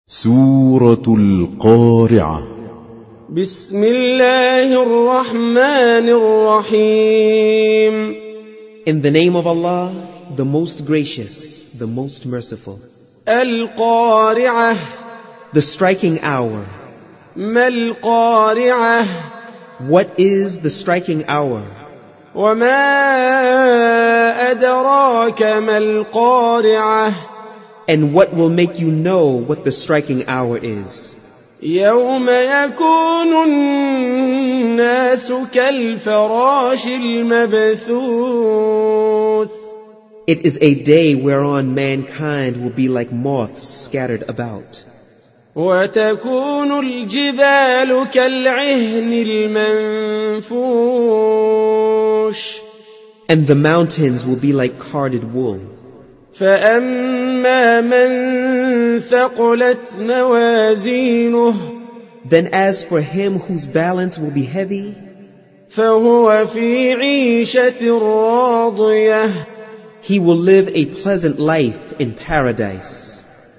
سورة القارعة. بسم الله الرحمن الرحيم. In the name of Allah, the most gracious, the most merciful. القارعة. The striking hour. ما القارعة؟ What is the striking hour? وما أدراك ما القارعة؟ And what will make you know what the striking hour is? يوم يكون الناس كالفراش المبثوث. It is a day whereon mankind will be like moths scattered about. وتكون الجبال كالعهن المنفوش. And the mountains will be like carded wool. فأما من ثقلت موازينه. Then as for him whose balance will be heavy, فهو في عيشة راضية. he will live a pleasant life in paradise.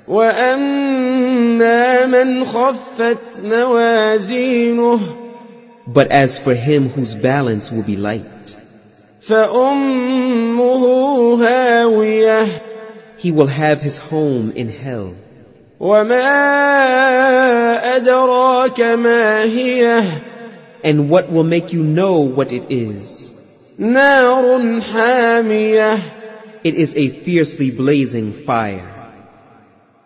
وأما من خفت موازينه. But as for him whose balance will be light, فأمه هاوية. he will have his home in hell. وما أدراك ما هي. And what will make you know what it is? نار حامية. It is a fiercely blazing fire.